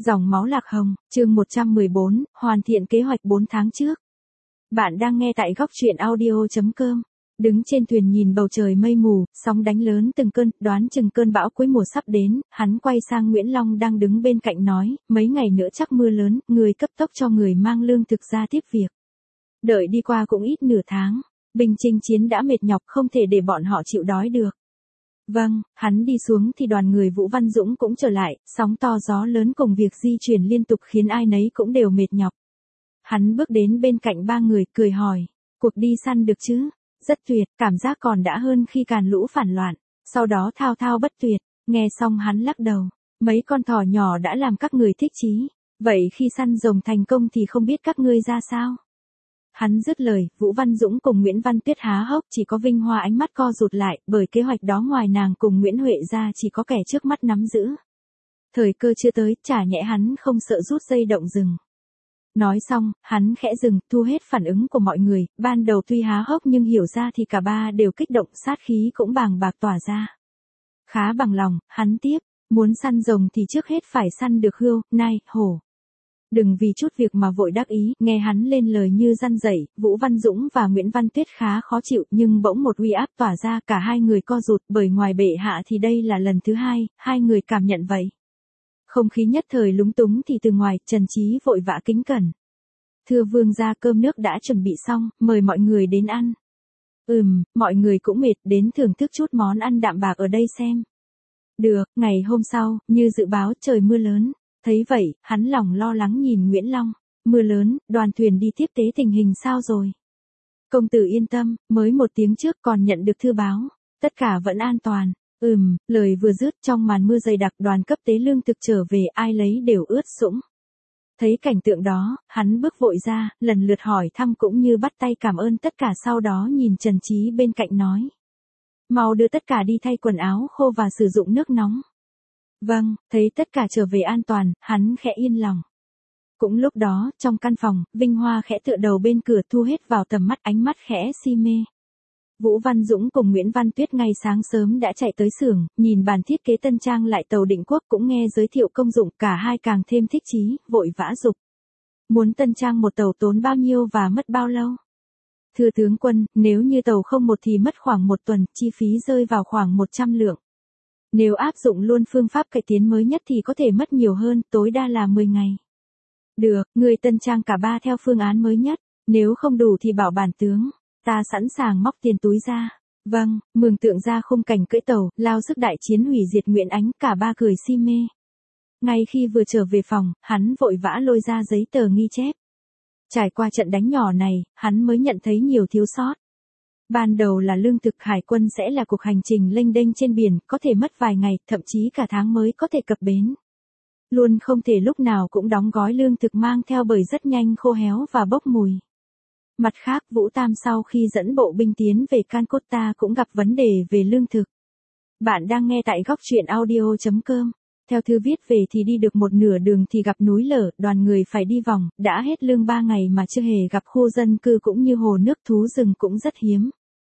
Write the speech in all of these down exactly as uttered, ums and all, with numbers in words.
Dòng máu lạc hồng, chương một trăm mười bốn, hoàn thiện kế hoạch bốn tháng trước. Bạn đang nghe tại góc truyện audio chấm com. Đứng trên thuyền nhìn bầu trời mây mù, sóng đánh lớn từng cơn, đoán chừng cơn bão cuối mùa sắp đến, hắn quay sang Nguyễn Long đang đứng bên cạnh nói, mấy ngày nữa chắc mưa lớn, người cấp tốc cho người mang lương thực ra tiếp việc. Đợi đi qua cũng ít nửa tháng, binh chinh chiến đã mệt nhọc không thể để bọn họ chịu đói được. Vâng, hắn đi xuống thì đoàn người Vũ Văn Dũng cũng trở lại, sóng to gió lớn cùng việc di chuyển liên tục khiến ai nấy cũng đều mệt nhọc. Hắn bước đến bên cạnh ba người, cười hỏi, cuộc đi săn được chứ? Rất tuyệt, cảm giác còn đã hơn khi càn lũ phản loạn, sau đó thao thao bất tuyệt. Nghe xong hắn lắc đầu, mấy con thỏ nhỏ đã làm các người thích chí, vậy khi săn rồng thành công thì không biết các ngươi ra sao? Hắn dứt lời, Vũ Văn Dũng cùng Nguyễn Văn Tuyết há hốc, chỉ có Vinh Hoa ánh mắt co rụt lại, bởi kế hoạch đó ngoài nàng cùng Nguyễn Huệ ra chỉ có kẻ trước mắt nắm giữ. Thời cơ chưa tới, chả nhẽ hắn không sợ rút dây động rừng. Nói xong, hắn khẽ dừng, thu hết phản ứng của mọi người, ban đầu tuy há hốc nhưng hiểu ra thì cả ba đều kích động, sát khí cũng bàng bạc tỏa ra. Khá bằng lòng, hắn tiếp, muốn săn rồng thì trước hết phải săn được hươu, nai, hổ. Đừng vì chút việc mà vội đắc ý, nghe hắn lên lời như răn dạy, Vũ Văn Dũng và Nguyễn Văn Tuyết khá khó chịu nhưng bỗng một uy áp tỏa ra, cả hai người co rụt, bởi ngoài bệ hạ thì đây là lần thứ hai, hai người cảm nhận vậy. Không khí nhất thời lúng túng thì từ ngoài, Trần Chí vội vã kính cẩn. Thưa vương gia, cơm nước đã chuẩn bị xong, mời mọi người đến ăn. Ừm, mọi người cũng mệt, đến thưởng thức chút món ăn đạm bạc ở đây xem. Được, ngày hôm sau, như dự báo trời mưa lớn. Thấy vậy, hắn lòng lo lắng nhìn Nguyễn Long. Mưa lớn, đoàn thuyền đi tiếp tế tình hình sao rồi? Công tử yên tâm, mới một tiếng trước còn nhận được thư báo. Tất cả vẫn an toàn. Ừm, lời vừa dứt trong màn mưa dày đặc, đoàn cấp tế lương thực trở về ai lấy đều ướt sũng. Thấy cảnh tượng đó, hắn bước vội ra, lần lượt hỏi thăm cũng như bắt tay cảm ơn tất cả, sau đó nhìn Trần Chí bên cạnh nói. Mau đưa tất cả đi thay quần áo khô và sử dụng nước nóng. Vâng, thấy tất cả trở về an toàn, hắn khẽ yên lòng. Cũng lúc đó, trong căn phòng, Vinh Hoa khẽ tựa đầu bên cửa, thu hết vào tầm mắt, ánh mắt khẽ si mê. Vũ Văn Dũng cùng Nguyễn Văn Tuyết ngay sáng sớm đã chạy tới xưởng, nhìn bản thiết kế tân trang lại tàu Định Quốc, cũng nghe giới thiệu công dụng, cả hai càng thêm thích chí, vội vã giục. Muốn tân trang một tàu tốn bao nhiêu và mất bao lâu? Thưa tướng quân, nếu như tàu không một thì mất khoảng một tuần, chi phí rơi vào khoảng một trăm lượng. Nếu áp dụng luôn phương pháp cải tiến mới nhất thì có thể mất nhiều hơn, tối đa là mười ngày. Được, người tân trang cả ba theo phương án mới nhất, nếu không đủ thì bảo bản tướng, ta sẵn sàng móc tiền túi ra. Vâng, mường tượng ra khung cảnh cưỡi tàu, lao sức đại chiến hủy diệt Nguyễn Ánh, cả ba cười si mê. Ngay khi vừa trở về phòng, hắn vội vã lôi ra giấy tờ ghi chép. Trải qua trận đánh nhỏ này, hắn mới nhận thấy nhiều thiếu sót. Ban đầu là lương thực, hải quân sẽ là cuộc hành trình lênh đênh trên biển, có thể mất vài ngày, thậm chí cả tháng mới có thể cập bến. Luôn không thể lúc nào cũng đóng gói lương thực mang theo, bởi rất nhanh khô héo và bốc mùi. Mặt khác, Vũ Tam sau khi dẫn bộ binh tiến về Calcutta cũng gặp vấn đề về lương thực. Bạn đang nghe tại góc truyện audio chấm com. Theo thư viết về thì đi được một nửa đường thì gặp núi lở, đoàn người phải đi vòng, đã hết lương ba ngày mà chưa hề gặp khu dân cư cũng như hồ nước, thú rừng cũng rất hiếm.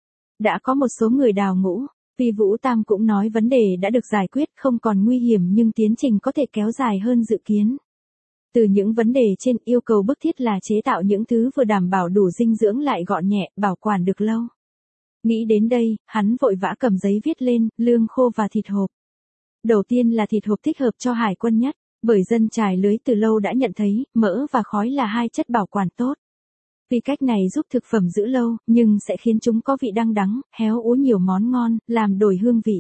Đã có một số người đào ngũ, vì Vũ Tam cũng nói vấn đề đã được giải quyết, không còn nguy hiểm, nhưng tiến trình có thể kéo dài hơn dự kiến. Từ những vấn đề trên, yêu cầu bức thiết là chế tạo những thứ vừa đảm bảo đủ dinh dưỡng lại gọn nhẹ, bảo quản được lâu. Nghĩ đến đây, hắn vội vã cầm giấy viết lên, lương khô và thịt hộp. Đầu tiên là thịt hộp thích hợp cho hải quân nhất, bởi dân trài lưới từ lâu đã nhận thấy, mỡ và khói là hai chất bảo quản tốt. Vì cách này giúp thực phẩm giữ lâu, nhưng sẽ khiến chúng có vị đăng đắng, héo úa nhiều món ngon, làm đổi hương vị.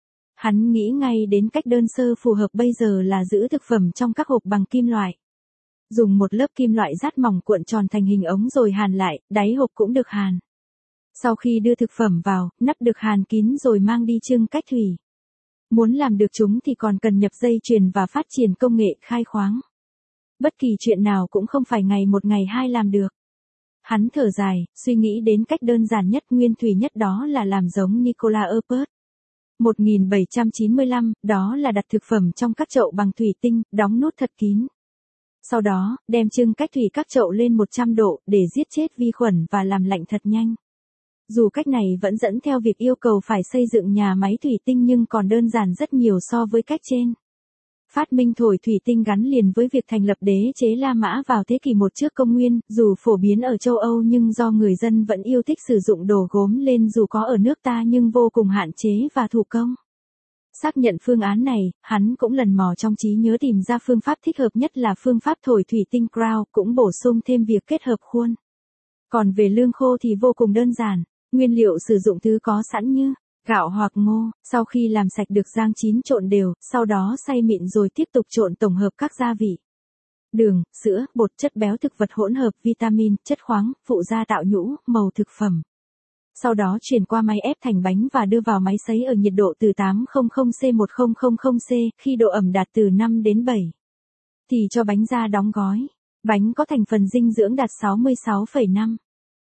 Hắn nghĩ ngay đến cách đơn sơ phù hợp bây giờ là giữ thực phẩm trong các hộp bằng kim loại. Dùng một lớp kim loại rát mỏng cuộn tròn thành hình ống rồi hàn lại, đáy hộp cũng được hàn. Sau khi đưa thực phẩm vào, nắp được hàn kín rồi mang đi chưng cách thủy. Muốn làm được chúng thì còn cần nhập dây chuyền và phát triển công nghệ khai khoáng. Bất kỳ chuyện nào cũng không phải ngày một ngày hai làm được. Hắn thở dài, suy nghĩ đến cách đơn giản nhất, nguyên thủy nhất, đó là làm giống Nikola Appert. một nghìn bảy trăm chín mươi lăm, đó là đặt thực phẩm trong các chậu bằng thủy tinh, đóng nút thật kín. Sau đó, đem chưng cách thủy các chậu lên một trăm độ, để giết chết vi khuẩn và làm lạnh thật nhanh. Dù cách này vẫn dẫn theo việc yêu cầu phải xây dựng nhà máy thủy tinh nhưng còn đơn giản rất nhiều so với cách trên. Phát minh thổi thủy tinh gắn liền với việc thành lập đế chế La Mã vào thế kỷ một trước công nguyên, dù phổ biến ở châu Âu nhưng do người dân vẫn yêu thích sử dụng đồ gốm nên dù có ở nước ta nhưng vô cùng hạn chế và thủ công. Xác nhận phương án này, hắn cũng lần mò trong trí nhớ tìm ra phương pháp thích hợp nhất là phương pháp thổi thủy tinh Crown, cũng bổ sung thêm việc kết hợp khuôn. Còn về lương khô thì vô cùng đơn giản, nguyên liệu sử dụng thứ có sẵn như gạo hoặc ngô, sau khi làm sạch được rang chín trộn đều, sau đó xay mịn rồi tiếp tục trộn tổng hợp các gia vị. Đường, sữa, bột, chất béo thực vật hỗn hợp, vitamin, chất khoáng, phụ gia tạo nhũ, màu thực phẩm. Sau đó chuyển qua máy ép thành bánh và đưa vào máy sấy ở nhiệt độ từ tám trăm C một nghìn C, khi độ ẩm đạt từ năm đến bảy. Thì cho bánh ra đóng gói. Bánh có thành phần dinh dưỡng đạt sáu mươi sáu phẩy năm.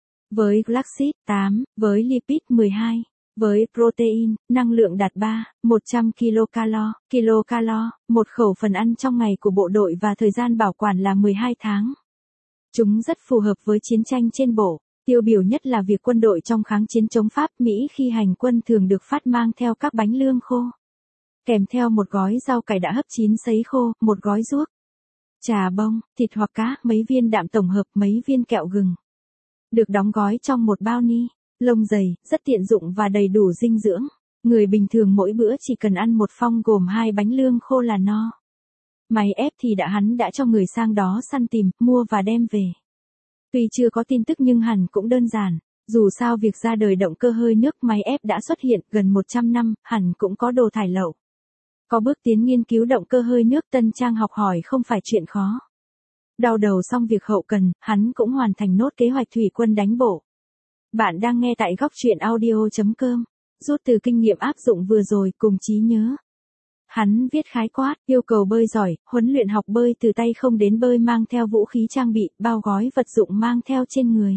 Với glucid, tám, với lipid, mười hai. Với protein, năng lượng đạt ba, một trăm kilocalo, kilocalo, một khẩu phần ăn trong ngày của bộ đội và thời gian bảo quản là mười hai tháng. Chúng rất phù hợp với chiến tranh trên bộ. Tiêu biểu nhất là việc quân đội trong kháng chiến chống Pháp Mỹ khi hành quân thường được phát mang theo các bánh lương khô. Kèm theo một gói rau cải đã hấp chín sấy khô, một gói ruốc, trà bông, thịt hoặc cá, mấy viên đạm tổng hợp, mấy viên kẹo gừng. Được đóng gói trong một bao ni lông dày, rất tiện dụng và đầy đủ dinh dưỡng. Người bình thường mỗi bữa chỉ cần ăn một phong gồm hai bánh lương khô là no. Máy ép thì đã hắn đã cho người sang đó săn tìm, mua và đem về. Tuy chưa có tin tức nhưng hẳn cũng đơn giản, dù sao việc ra đời động cơ hơi nước máy ép đã xuất hiện gần một trăm năm, hẳn cũng có đồ thải lậu. Có bước tiến nghiên cứu động cơ hơi nước Tân Trang học hỏi không phải chuyện khó. Đau đầu xong việc hậu cần, hắn cũng hoàn thành nốt kế hoạch thủy quân đánh bộ. Bạn đang nghe tại góc truyện audio chấm com, rút từ kinh nghiệm áp dụng vừa rồi cùng trí nhớ. Hắn viết khái quát, yêu cầu bơi giỏi, huấn luyện học bơi từ tay không đến bơi mang theo vũ khí trang bị, bao gói vật dụng mang theo trên người.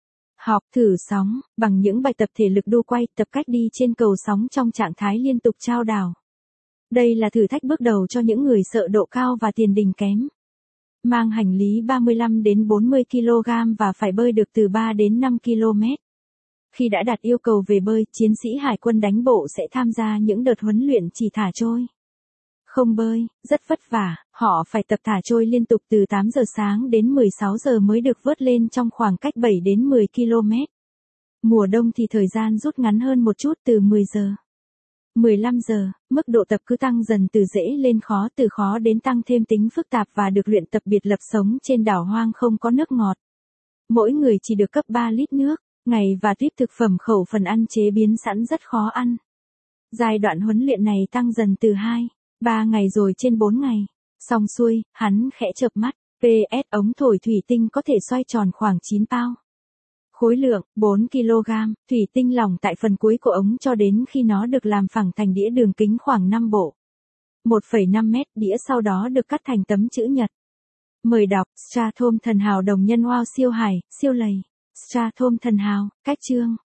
Học thử sóng, bằng những bài tập thể lực đu quay, tập cách đi trên cầu sóng trong trạng thái liên tục chao đảo. Đây là thử thách bước đầu cho những người sợ độ cao và tiền đình kém. Mang hành lý ba mươi lăm đến bốn mươi ki lô gam và phải bơi được từ ba đến năm ki lô mét. Khi đã đạt yêu cầu về bơi, chiến sĩ hải quân đánh bộ sẽ tham gia những đợt huấn luyện chỉ thả trôi. Không bơi, rất vất vả, họ phải tập thả trôi liên tục từ tám giờ sáng đến mười sáu giờ mới được vớt lên trong khoảng cách bảy đến mười ki lô mét. Mùa đông thì thời gian rút ngắn hơn một chút từ mười giờ. mười lăm giờ, mức độ tập cứ tăng dần từ dễ lên khó, từ khó đến tăng thêm tính phức tạp và được luyện tập biệt lập sống trên đảo hoang không có nước ngọt. Mỗi người chỉ được cấp ba lít nước, ngày và tuyết thực phẩm khẩu phần ăn chế biến sẵn rất khó ăn. Giai đoạn huấn luyện này tăng dần từ hai, ba ngày rồi trên bốn ngày. Xong xuôi, hắn khẽ chợp mắt, pê ét ống thổi thủy tinh có thể xoay tròn khoảng chín pound. Khối lượng, bốn ki lô gam, thủy tinh lỏng tại phần cuối của ống cho đến khi nó được làm phẳng thành đĩa đường kính khoảng năm bộ. một phẩy năm mét, đĩa sau đó được cắt thành tấm chữ nhật. Mời đọc, Strathom thần hào đồng nhân wow siêu hải, siêu lầy. Strathom thần hào, cách chương.